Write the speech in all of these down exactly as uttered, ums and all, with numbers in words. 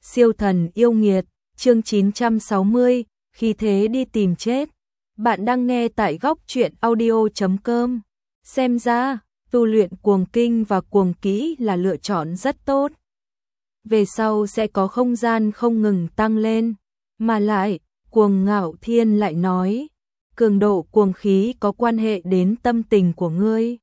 Siêu thần yêu nghiệt, chương chín trăm sáu mươi, khí thế đi tìm chết. Bạn đang nghe tại góc truyện audio chấm com. Xem ra, tu luyện cuồng kinh và cuồng kỹ là lựa chọn rất tốt. Về sau sẽ có không gian không ngừng tăng lên. Mà lại, Cuồng Ngạo Thiên lại nói, cường độ cuồng khí có quan hệ đến tâm tình của ngươi.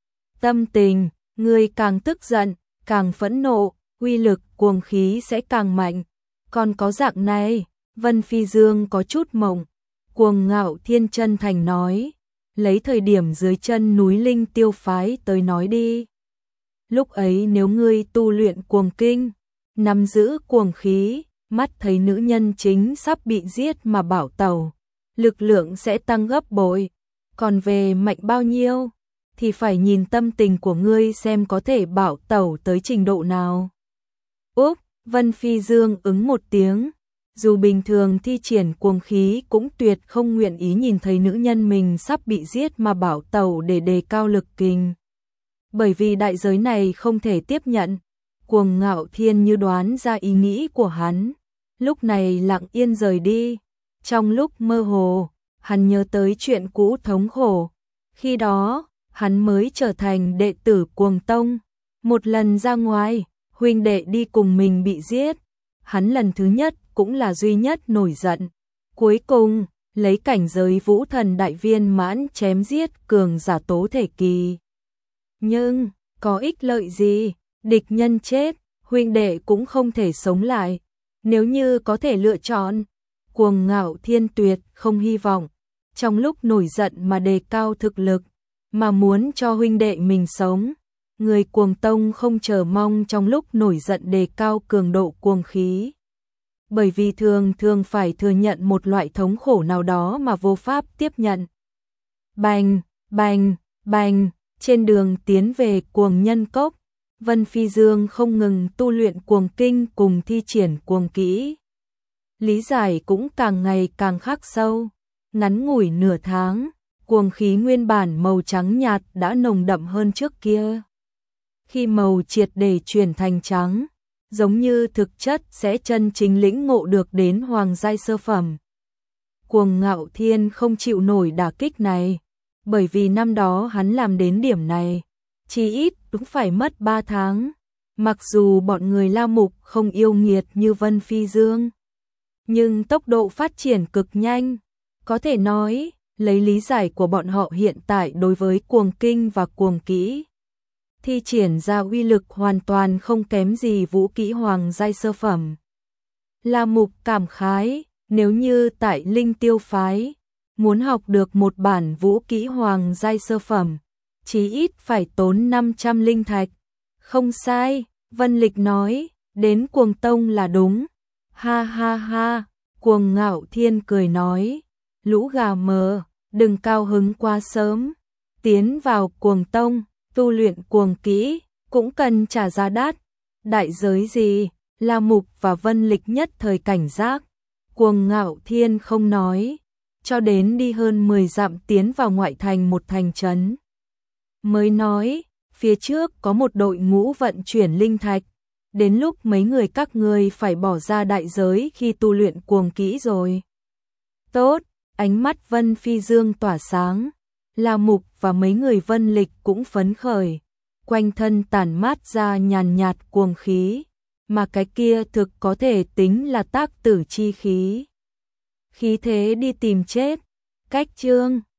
Tâm tình, ngươi càng tức giận, càng phẫn nộ, uy lực cuồng khí sẽ càng mạnh. Còn có dạng này, Vân Phi Dương có chút mộng. Cuồng Ngạo Thiên chân thành nói, lấy thời điểm dưới chân núi Linh Tiêu phái tới nói đi. Lúc ấy nếu ngươi tu luyện cuồng kinh, nắm giữ cuồng khí, mắt thấy nữ nhân chính sắp bị giết mà bảo tẩu, lực lượng sẽ tăng gấp bội. Còn về mạnh bao nhiêu, thì phải nhìn tâm tình của ngươi xem có thể bảo tẩu tới trình độ nào. Úp, Vân Phi Dương ứng một tiếng, dù bình thường thi triển cuồng khí cũng tuyệt không nguyện ý nhìn thấy nữ nhân mình sắp bị giết mà bảo tẩu để đề cao lực kình. Bởi vì đại giới này không thể tiếp nhận. Cuồng Ngạo Thiên như đoán ra ý nghĩ của hắn, lúc này lặng yên rời đi. Trong lúc mơ hồ, hắn nhớ tới chuyện cũ thống khổ. Khi đó, hắn mới trở thành đệ tử Cuồng Tông. Một lần ra ngoài, huynh đệ đi cùng mình bị giết. Hắn lần thứ nhất cũng là duy nhất nổi giận. Cuối cùng, lấy cảnh giới vũ thần đại viên mãn chém giết cường giả tố thể kỳ. Nhưng, có ích lợi gì? Địch nhân chết, huynh đệ cũng không thể sống lại. Nếu như có thể lựa chọn, Cuồng Ngạo Thiên tuyệt không hy vọng trong lúc nổi giận mà đề cao thực lực, mà muốn cho huynh đệ mình sống. Người Cuồng Tông không chờ mong trong lúc nổi giận đề cao cường độ cuồng khí. Bởi vì thường thường phải thừa nhận một loại thống khổ nào đó mà vô pháp tiếp nhận. Bành, bành, bành, trên đường tiến về Cuồng Nhân Cốc, Vân Phi Dương không ngừng tu luyện cuồng kinh cùng thi triển cuồng kỹ. Lý giải cũng càng ngày càng khắc sâu. Ngắn ngủi nửa tháng, cuồng khí nguyên bản màu trắng nhạt đã nồng đậm hơn trước kia. Khi màu triệt để chuyển thành trắng, giống như thực chất sẽ chân chính lĩnh ngộ được đến hoàng giai sơ phẩm. Cuồng Ngạo Thiên không chịu nổi đả kích này, bởi vì năm đó hắn làm đến điểm này, chỉ ít cũng phải mất ba tháng. Mặc dù bọn người La Mục không yêu nghiệt như Vân Phi Dương, nhưng tốc độ phát triển cực nhanh. Có thể nói, lấy lý giải của bọn họ hiện tại đối với cuồng kinh và cuồng kỹ, thi triển ra uy lực hoàn toàn không kém gì vũ kỹ hoàng giai sơ phẩm. La Mục cảm khái, nếu như tại Linh Tiêu phái, muốn học được một bản vũ kỹ hoàng giai sơ phẩm, chí ít phải tốn năm trăm linh thạch. Không sai, Vân Lịch nói, đến Cuồng Tông là đúng. Ha ha ha, Cuồng Ngạo Thiên cười nói, lũ gà mờ, đừng cao hứng quá sớm. Tiến vào Cuồng Tông, tu luyện cuồng kỹ, cũng cần trả giá đắt. Đại giới gì? La Mục và Vân Lịch nhất thời cảnh giác. Cuồng Ngạo Thiên không nói, cho đến đi hơn mười dặm tiến vào ngoại thành một thành trấn, mới nói, phía trước có một đội ngũ vận chuyển linh thạch, đến lúc mấy người các ngươi phải bỏ ra đại giới khi tu luyện cuồng kỹ rồi. Tốt, ánh mắt Vân Phi Dương tỏa sáng, La Mục và mấy người Vân Lịch cũng phấn khởi, quanh thân tản mát ra nhàn nhạt cuồng khí, mà cái kia thực có thể tính là tác tử chi khí. Khí thế đi tìm chết, cách chương